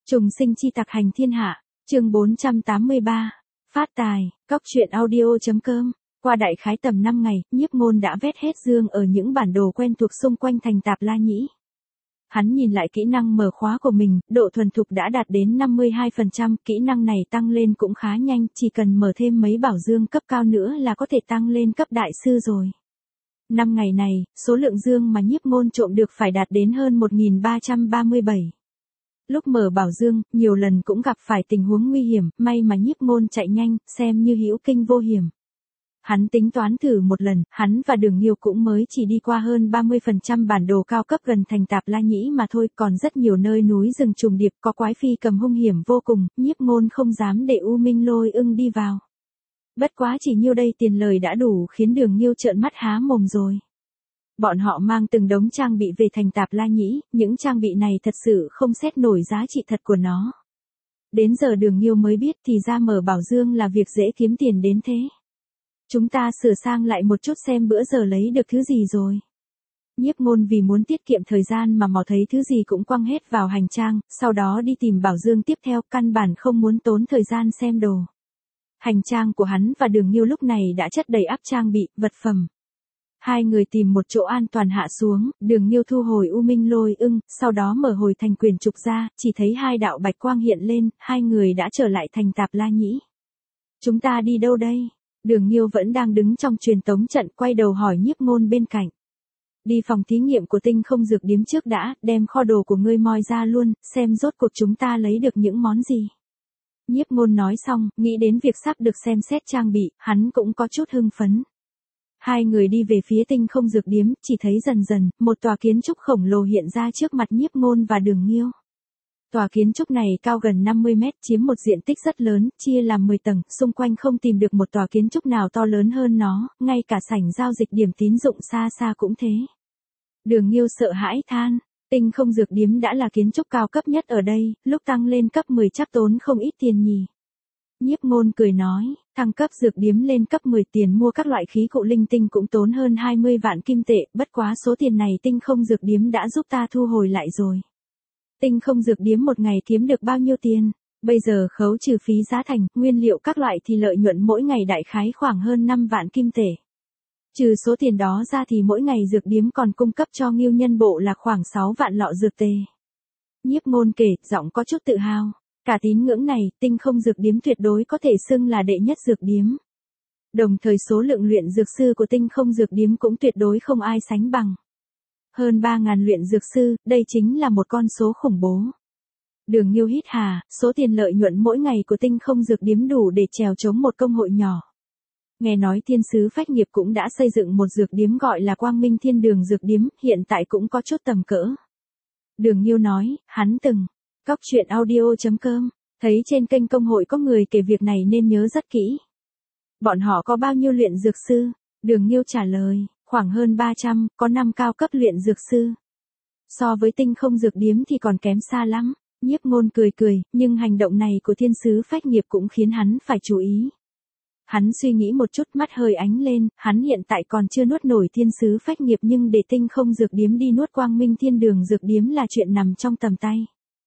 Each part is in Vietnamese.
Trùng sinh chi tặc hành thiên hạ, chương 483. Phát tài, cóc truyện audio.com. Qua đại khái tầm 5 ngày, Nhiếp Ngôn đã vét hết dương ở những bản đồ quen thuộc xung quanh thành Tạp La Nhĩ. Hắn nhìn lại kỹ năng mở khóa của mình, độ thuần thục đã đạt đến 52%, kỹ năng này tăng lên cũng khá nhanh, chỉ cần mở thêm mấy bảo dương cấp cao nữa là có thể tăng lên cấp đại sư rồi. 5 ngày này, số lượng dương mà Nhiếp Ngôn trộm được phải đạt đến hơn 1337. Lúc mở bảo dương, nhiều lần cũng gặp phải tình huống nguy hiểm, may mà Nhiếp Ngôn chạy nhanh, xem như hữu kinh vô hiểm. Hắn tính toán thử một lần, hắn và Đường Nghiêu cũng mới chỉ đi qua hơn 30% bản đồ cao cấp gần thành Tạp La Nhĩ mà thôi, còn rất nhiều nơi núi rừng trùng điệp có quái phi cầm hung hiểm vô cùng, Nhiếp Ngôn không dám để U Minh Lôi Ưng đi vào. Bất quá chỉ nhiêu đây tiền lời đã đủ khiến Đường Nghiêu trợn mắt há mồm rồi. Bọn họ mang từng đống trang bị về thành Tạp La Nhĩ, những trang bị này thật sự không xét nổi giá trị thật của nó. Đến giờ Đường Nghiêu mới biết thì ra mở bảo dương là việc dễ kiếm tiền đến thế. Chúng ta sửa sang lại một chút xem bữa giờ lấy được thứ gì rồi. Nhiếp Ngôn vì muốn tiết kiệm thời gian mà mò thấy thứ gì cũng quăng hết vào hành trang, sau đó đi tìm bảo dương tiếp theo, căn bản không muốn tốn thời gian xem đồ. Hành trang của hắn và Đường Nghiêu lúc này đã chất đầy ắp trang bị, vật phẩm. Hai người tìm một chỗ an toàn hạ xuống, Đường Nghiêu thu hồi U Minh Lôi Ưng, sau đó mở hồi thành quyển trục ra, chỉ thấy hai đạo bạch quang hiện lên, hai người đã trở lại thành Tạp La Nhĩ. Chúng ta đi đâu đây? Đường Nghiêu vẫn đang đứng trong truyền tống trận, quay đầu hỏi Nhiếp Ngôn bên cạnh. Đi phòng thí nghiệm của Tinh Không Dược Điếm trước đã, đem kho đồ của ngươi moi ra luôn, xem rốt cuộc chúng ta lấy được những món gì. Nhiếp Ngôn nói xong, nghĩ đến việc sắp được xem xét trang bị, hắn cũng có chút hưng phấn. Hai người đi về phía Tinh Không Dược Điếm, chỉ thấy dần dần, một tòa kiến trúc khổng lồ hiện ra trước mặt Nhiếp Ngôn và Đường Nghiêu. Tòa kiến trúc này cao gần 50 mét, chiếm một diện tích rất lớn, chia làm 10 tầng, xung quanh không tìm được một tòa kiến trúc nào to lớn hơn nó, ngay cả sảnh giao dịch điểm tín dụng xa xa cũng thế. Đường Nghiêu sợ hãi than, Tinh Không Dược Điếm đã là kiến trúc cao cấp nhất ở đây, lúc tăng lên cấp 10 chắc tốn không ít tiền nhỉ. Nhiếp Ngôn cười nói, thăng cấp dược điếm lên cấp 10 tiền mua các loại khí cụ linh tinh cũng tốn hơn 20 vạn kim tệ, bất quá số tiền này Tinh Không Dược Điếm đã giúp ta thu hồi lại rồi. Tinh Không Dược Điếm một ngày kiếm được bao nhiêu tiền? Bây giờ khấu trừ phí giá thành, nguyên liệu các loại thì lợi nhuận mỗi ngày đại khái khoảng hơn 5 vạn kim tệ. Trừ số tiền đó ra thì mỗi ngày dược điếm còn cung cấp cho Ngưu Nhân Bộ là khoảng 6 vạn lọ dược tề. Nhiếp Ngôn kể, giọng có chút tự hào. Cả tín ngưỡng này, Tinh Không Dược Điếm tuyệt đối có thể xưng là đệ nhất dược điếm. Đồng thời số lượng luyện dược sư của Tinh Không Dược Điếm cũng tuyệt đối không ai sánh bằng. Hơn 3.000 luyện dược sư, đây chính là một con số khủng bố. Đường Nghiêu hít hà, số tiền lợi nhuận mỗi ngày của Tinh Không Dược Điếm đủ để chèo chống một công hội nhỏ. Nghe nói Thiên Sứ Phách Nghiệp cũng đã xây dựng một dược điếm gọi là Quang Minh Thiên Đường Dược Điếm, hiện tại cũng có chút tầm cỡ. Đường Nghiêu nói, hắn từng cóc truyện audio.com, thấy trên kênh công hội có người kể việc này nên nhớ rất kỹ. Bọn họ có bao nhiêu luyện dược sư? Đường Nghiêu trả lời, khoảng hơn 300, có 5 cao cấp luyện dược sư. So với Tinh Không Dược Điếm thì còn kém xa lắm. Nhiếp Ngôn cười cười, nhưng hành động này của Thiên Sứ Phách Nghiệp cũng khiến hắn phải chú ý. Hắn suy nghĩ một chút, mắt hơi ánh lên, hắn hiện tại còn chưa nuốt nổi Thiên Sứ Phách Nghiệp nhưng để Tinh Không Dược Điếm đi nuốt Quang Minh Thiên Đường Dược Điếm là chuyện nằm trong tầm tay.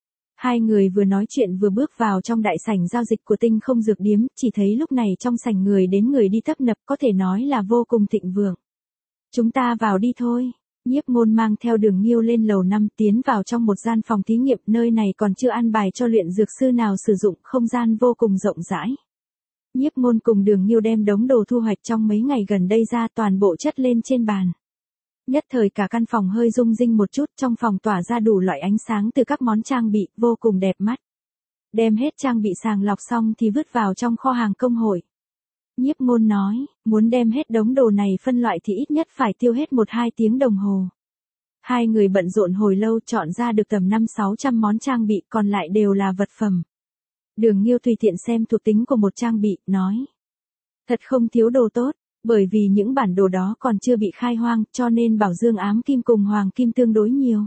Hai người vừa nói chuyện vừa bước vào trong đại sảnh giao dịch của Tinh Không Dược Điếm, chỉ thấy lúc này trong sảnh người đến người đi tấp nập, có thể nói là vô cùng thịnh vượng. Chúng ta vào đi thôi. Nhiếp Ngôn mang theo Đường Nghiêu lên lầu 5 tiến vào trong một gian phòng thí nghiệm, nơi này còn chưa an bài cho luyện dược sư nào sử dụng, không gian vô cùng rộng rãi. Nhiếp Ngôn cùng Đường Nghiêu đem đống đồ thu hoạch trong mấy ngày gần đây ra toàn bộ chất lên trên bàn. Nhất thời cả căn phòng hơi rung rinh một chút, trong phòng tỏa ra đủ loại ánh sáng từ các món trang bị, vô cùng đẹp mắt. Đem hết trang bị sàng lọc xong thì vứt vào trong kho hàng công hội. Nhiếp Ngôn nói, muốn đem hết đống đồ này phân loại thì ít nhất phải tiêu hết 1-2 tiếng đồng hồ. Hai người bận rộn hồi lâu chọn ra được tầm 500-600 món trang bị, còn lại đều là vật phẩm. Đường Nghiêu tùy tiện xem thuộc tính của một trang bị, nói. Thật không thiếu đồ tốt, bởi vì những bản đồ đó còn chưa bị khai hoang, cho nên bảo dương ám kim cùng hoàng kim tương đối nhiều.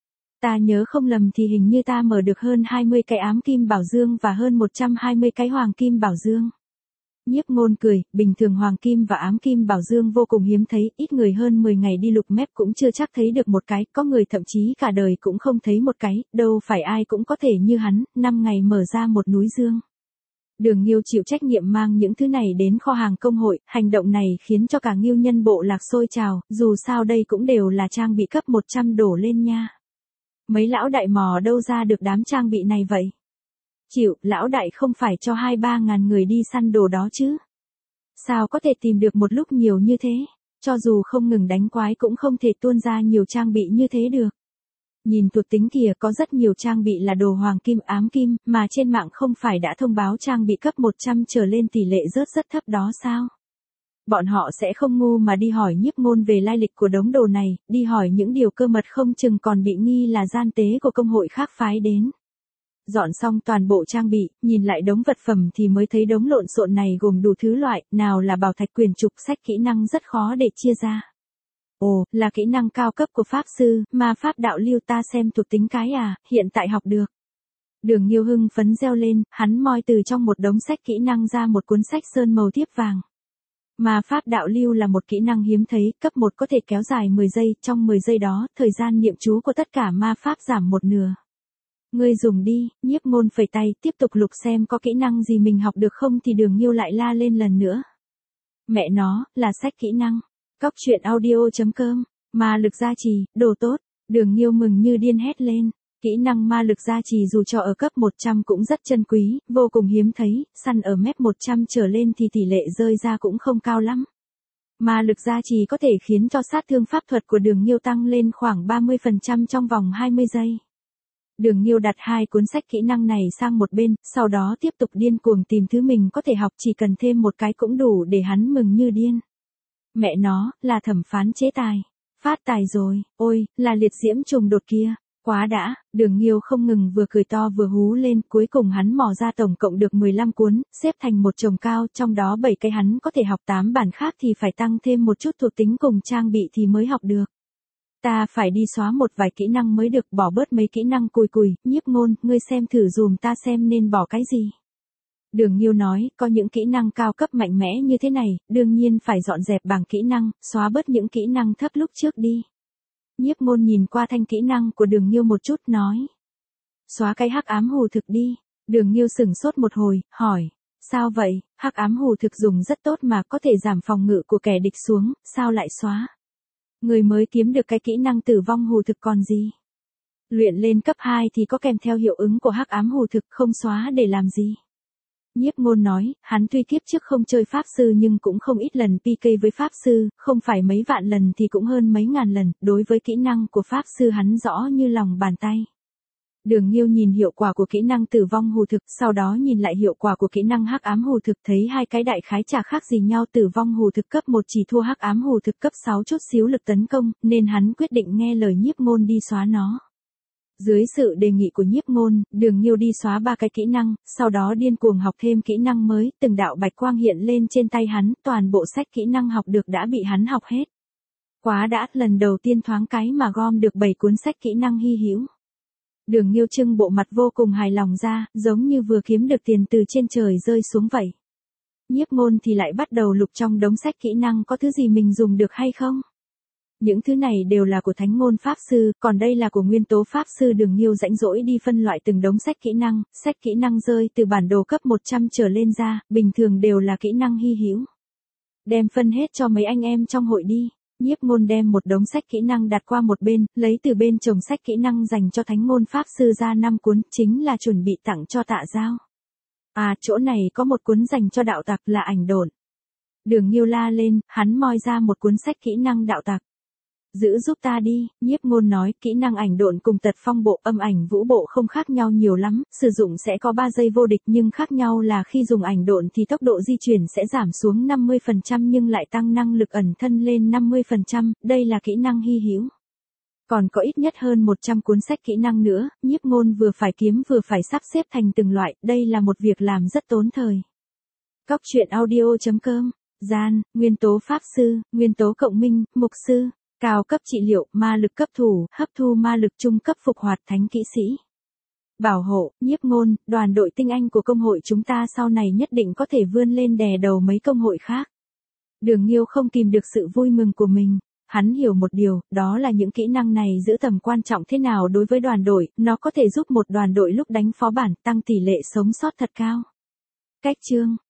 Ta nhớ không lầm thì hình như ta mở được hơn 20 cái ám kim bảo dương và hơn 120 cái hoàng kim bảo dương. Nhiếp Ngôn cười, bình thường hoàng kim và ám kim bảo dương vô cùng hiếm thấy, ít người hơn 10 ngày đi lục mép cũng chưa chắc thấy được một cái, có người thậm chí cả đời cũng không thấy một cái, đâu phải ai cũng có thể như hắn, 5 ngày mở ra một núi dương. Đường Nghiêu chịu trách nhiệm mang những thứ này đến kho hàng công hội, hành động này khiến cho cả Nghiêu nhân bộ lạc sôi trào, dù sao đây cũng đều là trang bị cấp 100 đổ lên nha. Mấy lão đại mò đâu ra được đám trang bị này vậy? Chịu, lão đại không phải cho 2-3 ngàn người đi săn đồ đó chứ? Sao có thể tìm được một lúc nhiều như thế? Cho dù không ngừng đánh quái cũng không thể tuôn ra nhiều trang bị như thế được. Nhìn thuộc tính kìa, có rất nhiều trang bị là đồ hoàng kim ám kim, mà trên mạng không phải đã thông báo trang bị cấp 100 trở lên tỷ lệ rớt rất thấp đó sao? Bọn họ sẽ không ngu mà đi hỏi Nhiếp Ngôn về lai lịch của đống đồ này, đi hỏi những điều cơ mật không chừng còn bị nghi là gian tế của công hội khác phái đến. Dọn xong toàn bộ trang bị, nhìn lại đống vật phẩm thì mới thấy đống lộn xộn này gồm đủ thứ loại, nào là bảo thạch quyền trục sách kỹ năng rất khó để chia ra. Ồ, là kỹ năng cao cấp của Pháp Sư, mà Pháp đạo lưu ta xem thuộc tính cái à, hiện tại học được. Đường Nghiêu hưng phấn reo lên, hắn moi từ trong một đống sách kỹ năng ra một cuốn sách sơn màu thiếp vàng. Mà Pháp đạo lưu là một kỹ năng hiếm thấy, cấp 1 có thể kéo dài 10 giây, trong 10 giây đó, thời gian niệm chú của tất cả ma pháp giảm một nửa. Ngươi dùng đi, Nhiếp Ngôn phẩy tay, tiếp tục lục xem có kỹ năng gì mình học được không thì Đường Nghiêu lại la lên lần nữa. Mẹ nó, là sách kỹ năng. Cóc truyện audio.com, ma lực gia trì, đồ tốt. Đường Nghiêu mừng như điên hét lên. Kỹ năng ma lực gia trì dù cho ở cấp 100 cũng rất chân quý, vô cùng hiếm thấy, săn ở mép 100 trở lên thì tỷ lệ rơi ra cũng không cao lắm. Ma lực gia trì có thể khiến cho sát thương pháp thuật của Đường Nghiêu tăng lên khoảng 30% trong vòng 20 giây. Đường Nghiêu đặt 2 cuốn sách kỹ năng này sang một bên, sau đó tiếp tục điên cuồng tìm thứ mình có thể học, chỉ cần thêm một cái cũng đủ để hắn mừng như điên. Mẹ nó, là thẩm phán chế tài. Phát tài rồi, ôi, là liệt diễm trùng đột kia. Quá đã, Đường Nghiêu không ngừng vừa cười to vừa hú lên, cuối cùng hắn mò ra tổng cộng được 15 cuốn, xếp thành một chồng cao, trong đó 7 cái hắn có thể học 8 bản khác thì phải tăng thêm một chút thuộc tính cùng trang bị thì mới học được. Ta phải đi xóa một vài kỹ năng mới được, bỏ bớt mấy kỹ năng cùi cùi, Nhiếp Ngôn, ngươi xem thử dùm ta xem nên bỏ cái gì. Đường Nghiêu nói, có những kỹ năng cao cấp mạnh mẽ như thế này, đương nhiên phải dọn dẹp bảng kỹ năng, xóa bớt những kỹ năng thấp lúc trước đi. Nhiếp Ngôn nhìn qua thanh kỹ năng của Đường Nghiêu một chút nói. Xóa cái hắc ám hù thực đi. Đường Nghiêu sửng sốt một hồi, hỏi. Sao vậy, hắc ám hù thực dùng rất tốt mà có thể giảm phòng ngự của kẻ địch xuống, sao lại xóa? Người mới kiếm được cái kỹ năng tử vong hù thực còn gì? Luyện lên cấp 2 thì có kèm theo hiệu ứng của hắc ám hù thực, không xóa để làm gì? Nhiếp Ngôn nói, hắn tuy kiếp trước không chơi Pháp Sư nhưng cũng không ít lần PK với Pháp Sư, không phải mấy vạn lần thì cũng hơn mấy ngàn lần, đối với kỹ năng của Pháp Sư hắn rõ như lòng bàn tay. Đường Nghiêu nhìn hiệu quả của kỹ năng tử vong hù thực, sau đó nhìn lại hiệu quả của kỹ năng hắc ám hù thực, thấy hai cái đại khái chả khác gì nhau, tử vong hù thực cấp 1 chỉ thua hắc ám hù thực cấp 6 chút xíu lực tấn công, nên hắn quyết định nghe lời Nhiếp Ngôn đi xóa nó. Dưới sự đề nghị của Nhiếp Ngôn, Đường Nghiêu đi xóa 3 cái kỹ năng, sau đó điên cuồng học thêm kỹ năng mới, từng đạo bạch quang hiện lên trên tay hắn, toàn bộ sách kỹ năng học được đã bị hắn học hết. Quá đã, lần đầu tiên thoáng cái mà gom được 7 cuốn sách kỹ năng hy hữu. Đường Nghiêu trưng bộ mặt vô cùng hài lòng ra, giống như vừa kiếm được tiền từ trên trời rơi xuống vậy. Nhiếp Ngôn thì lại bắt đầu lục trong đống sách kỹ năng có thứ gì mình dùng được hay không. Những thứ này đều là của Thánh Ngôn Pháp Sư, còn đây là của Nguyên Tố Pháp Sư. Đường Nghiêu rãnh rỗi đi phân loại từng đống sách kỹ năng rơi từ bản đồ cấp 100 trở lên ra, bình thường đều là kỹ năng hy hữu. Đem phân hết cho mấy anh em trong hội đi. Nhiếp Ngôn đem một đống sách kỹ năng đặt qua một bên, lấy từ bên chồng sách kỹ năng dành cho Thánh Ngôn Pháp Sư ra 5 cuốn, chính là chuẩn bị tặng cho Tạ Giao. À, chỗ này có một cuốn dành cho đạo tặc là ảnh độn. Đường Nghiêu la lên, hắn moi ra một cuốn sách kỹ năng đạo tặc. Giữ giúp ta đi, Nhiếp Ngôn nói, kỹ năng ảnh độn cùng tật phong bộ âm ảnh vũ bộ không khác nhau nhiều lắm, sử dụng sẽ có 3 giây vô địch nhưng khác nhau là khi dùng ảnh độn thì tốc độ di chuyển sẽ giảm xuống 50% nhưng lại tăng năng lực ẩn thân lên 50%, đây là kỹ năng hy hữu. Còn có ít nhất hơn 100 cuốn sách kỹ năng nữa, Nhiếp Ngôn vừa phải kiếm vừa phải sắp xếp thành từng loại, đây là một việc làm rất tốn thời. Cóc truyện audio.com, gian, nguyên tố pháp sư, nguyên tố cộng minh, mục sư. Cao cấp trị liệu, ma lực cấp thủ, hấp thu ma lực trung cấp phục hoạt thánh kỹ sĩ. Bảo hộ, nhiếp ngôn, đoàn đội tinh anh của công hội chúng ta sau này nhất định có thể vươn lên đè đầu mấy công hội khác. Đường Nghiêu không kìm được sự vui mừng của mình. Hắn hiểu một điều, đó là những kỹ năng này giữ tầm quan trọng thế nào đối với đoàn đội, nó có thể giúp một đoàn đội lúc đánh phó bản tăng tỷ lệ sống sót thật cao. Cách chương